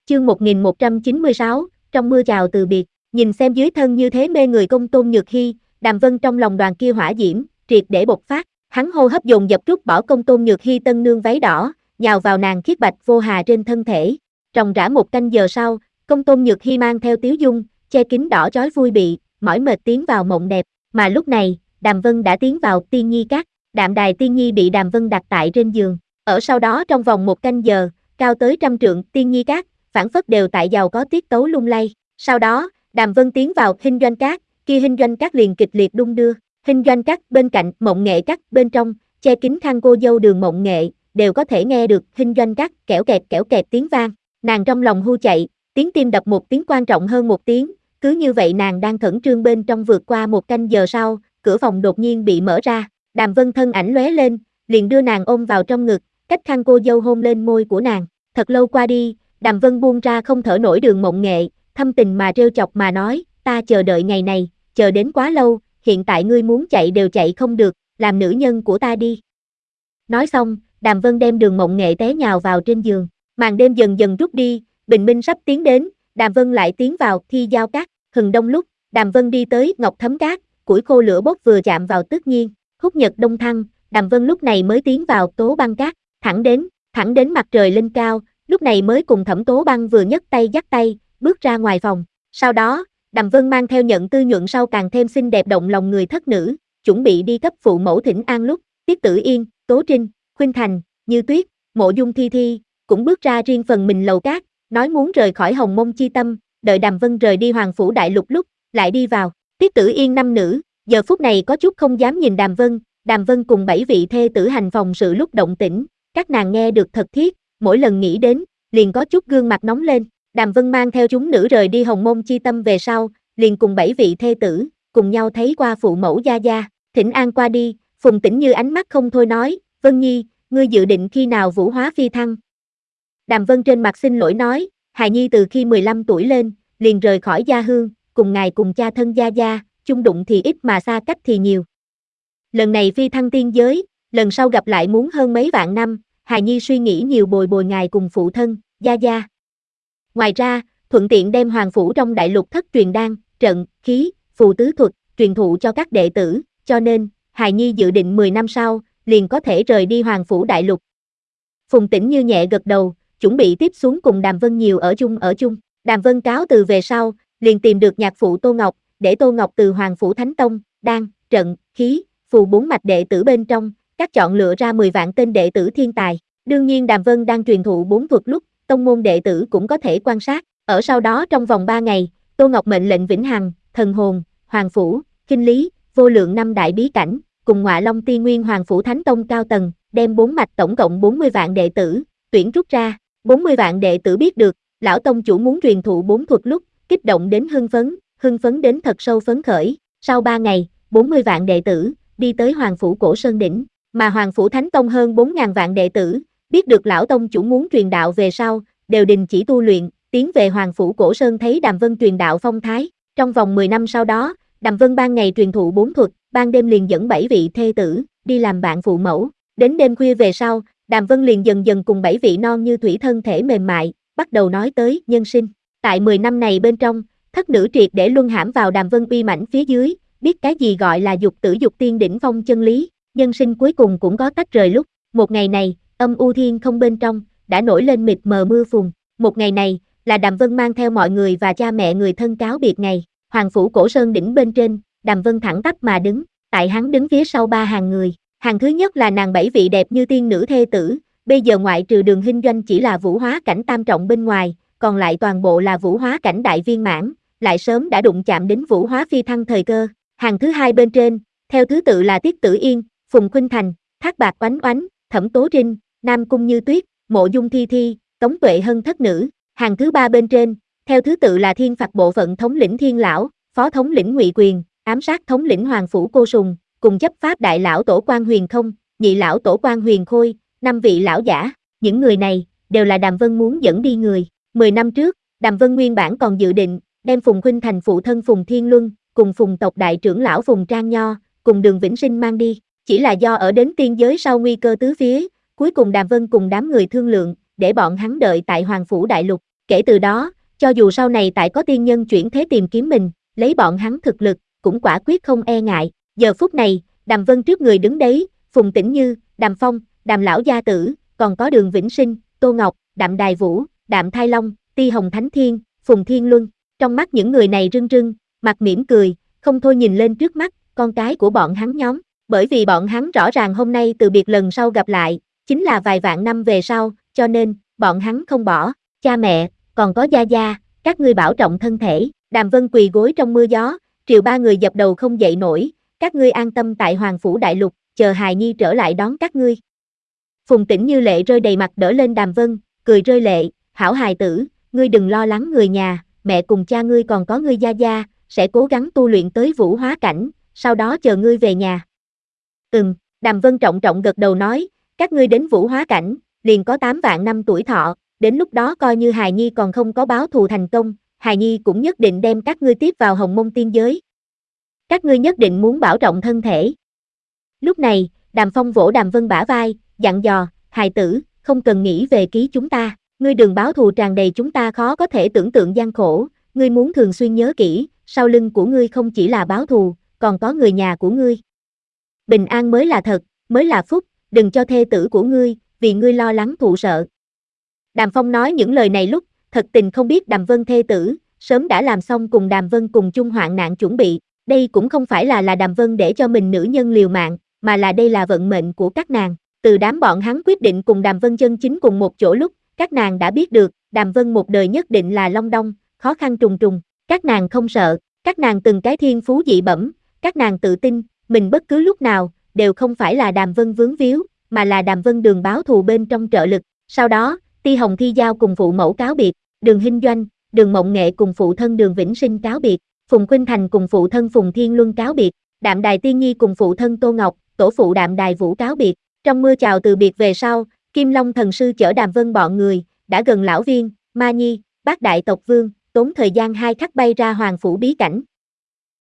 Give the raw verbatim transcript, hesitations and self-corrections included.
Chương một nghìn một trăm chín mươi sáu, trong mưa chào từ biệt, nhìn xem dưới thân như thế mê người công tôn nhược hy, Đàm Vân trong lòng đoàn kia hỏa diễm, triệt để bộc phát, hắn hô hấp dồn dập rút bỏ công tôn nhược hy tân nương váy đỏ, nhào vào nàng khiết bạch vô hà trên thân thể. Ròng rã một canh giờ sau, công tôn nhược hy mang theo tiếu dung, che kín đỏ chói vui bị, mỏi mệt tiến vào mộng đẹp, mà lúc này, Đàm Vân đã tiến vào tiên nhi các, đạm đài tiên nhi bị Đàm Vân đặt tại trên giường, ở sau đó trong vòng một canh giờ, cao tới trăm trượng tiên nhi các, phản phất đều tại giàu có tiết tấu lung lay. Sau đó, Đàm Vân tiến vào Hinh Doanh Các, kia Hinh Doanh Các liền kịch liệt đung đưa. Hinh Doanh Các bên cạnh, Mộng Nghệ Các bên trong, che kín khăn cô dâu Đường Mộng Nghệ, đều có thể nghe được Hinh Doanh Các kẽo kẹt kẽo kẹt tiếng vang. Nàng trong lòng hu chạy, tiếng tim đập một tiếng quan trọng hơn một tiếng, cứ như vậy nàng đang khẩn trương bên trong vượt qua một canh giờ sau, cửa phòng đột nhiên bị mở ra. Đàm Vân thân ảnh lóe lên, liền đưa nàng ôm vào trong ngực, cách khăn cô dâu hôn lên môi của nàng. Thật lâu qua đi, Đàm Vân buông ra không thở nổi Đường Mộng Nghệ, thâm tình mà trêu chọc mà nói, ta chờ đợi ngày này, chờ đến quá lâu, hiện tại ngươi muốn chạy đều chạy không được, làm nữ nhân của ta đi. Nói xong, Đàm Vân đem Đường Mộng Nghệ té nhào vào trên giường, màn đêm dần dần rút đi, bình minh sắp tiến đến, Đàm Vân lại tiến vào Thi Giao Các, hừng đông lúc, Đàm Vân đi tới Ngọc Thấm Các, củi khô lửa bốc vừa chạm vào Tức Nhiên, húc nhật đông thăng, Đàm Vân lúc này mới tiến vào Tố Băng Các, thẳng đến, thẳng đến mặt trời lên cao, lúc này mới cùng Thẩm Tố Băng vừa nhấc tay dắt tay, bước ra ngoài phòng. Sau đó, Đàm Vân mang theo nhận tư nhuận sau càng thêm xinh đẹp động lòng người thất nữ, chuẩn bị đi cấp phụ mẫu thỉnh an lúc, Tiết Tử Yên, Tố Trinh, Khuynh Thành, Như Tuyết, Mộ Dung Thi Thi, cũng bước ra riêng phần mình lầu cát, nói muốn rời khỏi Hồng Mông chi tâm, đợi Đàm Vân rời đi Hoàng Phủ Đại Lục lúc, lại đi vào. Tiết Tử Yên năm nữ, giờ phút này có chút không dám nhìn Đàm Vân, Đàm Vân cùng bảy vị thê tử hành phòng sự lúc động tĩnh, các nàng nghe được thật thiết, mỗi lần nghĩ đến, liền có chút gương mặt nóng lên. Đàm Vân mang theo chúng nữ rời đi Hồng Mông chi tâm về sau, liền cùng bảy vị thê tử, cùng nhau thấy qua phụ mẫu gia gia, thỉnh an qua đi, Phùng Tĩnh Như ánh mắt không thôi nói, Vân Nhi, ngươi dự định khi nào vũ hóa phi thăng? Đàm Vân trên mặt xin lỗi nói, hài nhi từ khi mười lăm tuổi lên, liền rời khỏi gia hương, cùng ngài cùng cha thân gia gia, chung đụng thì ít mà xa cách thì nhiều. Lần này phi thăng tiên giới, lần sau gặp lại muốn hơn mấy vạn năm, hài nhi suy nghĩ nhiều bồi bồi ngài cùng phụ thân, gia gia. Ngoài ra, thuận tiện đem hoàng phủ trong đại lục thất truyền đan, trận, khí, phù tứ thuật, truyền thụ cho các đệ tử, cho nên, hài nhi dự định mười năm sau, liền có thể rời đi hoàng phủ đại lục. Phùng Tĩnh Như nhẹ gật đầu, chuẩn bị tiếp xuống cùng Đàm Vân nhiều ở chung ở chung. Đàm Vân cáo từ về sau, liền tìm được nhạc phụ Tô Ngọc, để Tô Ngọc từ Hoàng Phủ Thánh Tông, đan, trận, khí, phù bốn mạch đệ tử bên trong, các chọn lựa ra mười vạn tên đệ tử thiên tài. Đương nhiên Đàm Vân đang truyền thụ bốn thuật lúc, tông môn đệ tử cũng có thể quan sát. Ở sau đó trong vòng ba ngày, Tô Ngọc mệnh lệnh Vĩnh Hằng, Thần Hồn, Hoàng Phủ, Kinh Lý, vô lượng năm đại bí cảnh, cùng Ngọa Long Ti Nguyên Hoàng Phủ Thánh Tông cao tầng, đem bốn mạch tổng cộng bốn mươi vạn đệ tử, tuyển rút ra. bốn mươi vạn đệ tử biết được, lão tông chủ muốn truyền thụ bốn thuật lúc, kích động đến hưng phấn, hưng phấn đến thật sâu phấn khởi. Sau ba ngày, bốn mươi vạn đệ tử, đi tới Hoàng Phủ Cổ Sơn Đỉnh, mà Hoàng Phủ Thánh Tông hơn bốn nghìn vạn đệ tử, biết được lão tông chủ muốn truyền đạo về sau, đều đình chỉ tu luyện, tiến về Hoàng Phủ Cổ Sơn thấy Đàm Vân truyền đạo phong thái. Trong vòng mười năm sau đó, Đàm Vân ban ngày truyền thụ bốn thuật, ban đêm liền dẫn bảy vị thê tử, đi làm bạn phụ mẫu. Đến đêm khuya về sau, Đàm Vân liền dần dần cùng bảy vị non như thủy thân thể mềm mại, bắt đầu nói tới nhân sinh. Tại mười năm này bên trong, thất nữ triệt để luân hãm vào Đàm Vân uy mãnh phía dưới, biết cái gì gọi là dục tử dục tiên đỉnh phong chân lý, nhân sinh cuối cùng cũng có tách rời lúc. Một ngày này, âm u thiên không bên trong, đã nổi lên mịt mờ mưa phùn. Một ngày này, là Đàm Vân mang theo mọi người và cha mẹ người thân cáo biệt ngày. Hoàng Phủ Cổ Sơn đỉnh bên trên, Đàm Vân thẳng tắp mà đứng, tại hắn đứng phía sau ba hàng người. Hàng thứ nhất là nàng bảy vị đẹp như tiên nữ thê tử, bây giờ ngoại trừ Đường Hinh Doanh chỉ là vũ hóa cảnh tam trọng bên ngoài, còn lại toàn bộ là vũ hóa cảnh đại viên mãn, lại sớm đã đụng chạm đến vũ hóa phi thăng thời cơ. Hàng thứ hai bên trên, theo thứ tự là Tiết Tử Yên, Phùng Khuynh Thành, Thác Bạc Oánh Oánh, Thẩm Tố Trinh, Nam Cung Như Tuyết, Mộ Dung Thi Thi, Tống Tuệ Hân thất nữ. Hàng thứ ba bên trên, theo thứ tự là Thiên Phạt Bộ Phận thống lĩnh Thiên Lão, Phó thống lĩnh Ngụy Quyền, ám sát thống lĩnh Hoàng Phủ Cô Sùng, cùng chấp pháp đại lão Tổ Quan Huyền Không, nhị lão Tổ Quan Huyền Khôi, năm vị lão giả. Những người này đều là Đàm Vân muốn dẫn đi người. Mười năm trước, Đàm Vân nguyên bản còn dự định đem Phùng Khuynh Thành phụ thân Phùng Thiên Luân, cùng Phùng tộc đại trưởng lão Phùng Trang Nho, cùng Đường Vĩnh Sinh mang đi. Chỉ là do ở đến tiên giới sau nguy cơ tứ phía, cuối cùng Đàm Vân cùng đám người thương lượng, để bọn hắn đợi tại Hoàng Phủ Đại Lục. Kể từ đó, cho dù sau này tại có tiên nhân chuyển thế tìm kiếm mình, lấy bọn hắn thực lực, cũng quả quyết không e ngại. Giờ phút này, Đàm Vân trước người đứng đấy, Phùng Tĩnh Như, Đàm Phong, Đàm Lão Gia Tử, còn có Đường Vĩnh Sinh, Tô Ngọc, Đạm Đài Vũ, Đạm Thai Long, Ti Hồng Thánh Thiên, Phùng Thiên Luân. Trong mắt những người này rưng rưng, mặt mỉm cười, không thôi nhìn lên trước mắt, con cái của bọn hắn nhóm. Bởi vì bọn hắn rõ ràng hôm nay từ biệt lần sau gặp lại, chính là vài vạn năm về sau, cho nên, bọn hắn không bỏ. Cha mẹ, còn có gia gia, các ngươi bảo trọng thân thể. Đàm Vân quỳ gối trong mưa gió, triệu ba người dập đầu không dậy nổi, các ngươi an tâm tại Hoàng Phủ Đại Lục, chờ hài nhi trở lại đón các ngươi. Phùng Tĩnh Như lệ rơi đầy mặt đỡ lên Đàm Vân, cười rơi lệ, hảo hài tử, ngươi đừng lo lắng người nhà, mẹ cùng cha ngươi còn có ngươi gia gia, sẽ cố gắng tu luyện tới vũ hóa cảnh, sau đó chờ ngươi về nhà. Ừm, Đàm Vân trọng trọng gật đầu nói, các ngươi đến vũ hóa cảnh, liền có tám vạn năm tuổi thọ, đến lúc đó coi như hài nhi còn không có báo thù thành công, hài nhi cũng nhất định đem các ngươi tiếp vào Hồng Mông Tiên Giới. Các ngươi nhất định muốn bảo trọng thân thể. Lúc này, Đàm Phong vỗ Đàm Vân bả vai, dặn dò, hài tử, không cần nghĩ về ký chúng ta, ngươi đường báo thù tràn đầy chúng ta khó có thể tưởng tượng gian khổ, ngươi muốn thường xuyên nhớ kỹ, sau lưng của ngươi không chỉ là báo thù, còn có người nhà của ngươi. Bình an mới là thật, mới là phúc, đừng cho thê tử của ngươi, vì ngươi lo lắng thụ sợ. Đàm Phong nói những lời này lúc, thật tình không biết Đàm Vân thê tử, sớm đã làm xong cùng Đàm Vân cùng chung hoạn nạn chuẩn bị, đây cũng không phải là là Đàm Vân để cho mình nữ nhân liều mạng, mà là đây là vận mệnh của các nàng. Từ đám bọn hắn quyết định cùng Đàm Vân chân chính cùng một chỗ lúc, các nàng đã biết được, Đàm Vân một đời nhất định là long đong, khó khăn trùng trùng, các nàng không sợ, các nàng từng cái thiên phú dị bẩm, các nàng tự tin, mình bất cứ lúc nào, đều không phải là Đàm Vân vướng víu, mà là Đàm Vân đường báo thù bên trong trợ lực. Sau đó, Ti Hồng Thi Giao cùng phụ mẫu cáo biệt, Đường Hinh Doanh, Đường Mộng Nghệ cùng phụ thân Đường Vĩnh Sinh cáo biệt, Phùng Khuynh Thành cùng phụ thân Phùng Thiên Luân cáo biệt, Đạm Đài Tiên Nhi cùng phụ thân Tô Ngọc, tổ phụ Đạm Đài Vũ cáo biệt. Trong mưa chào từ biệt về sau, Kim Long thần sư chở Đàm Vân bọn người, đã gần Lão Viên, Ma Nhi, Bát Đại tộc Vương, tốn thời gian hai khắc bay ra Hoàng Phủ bí cảnh.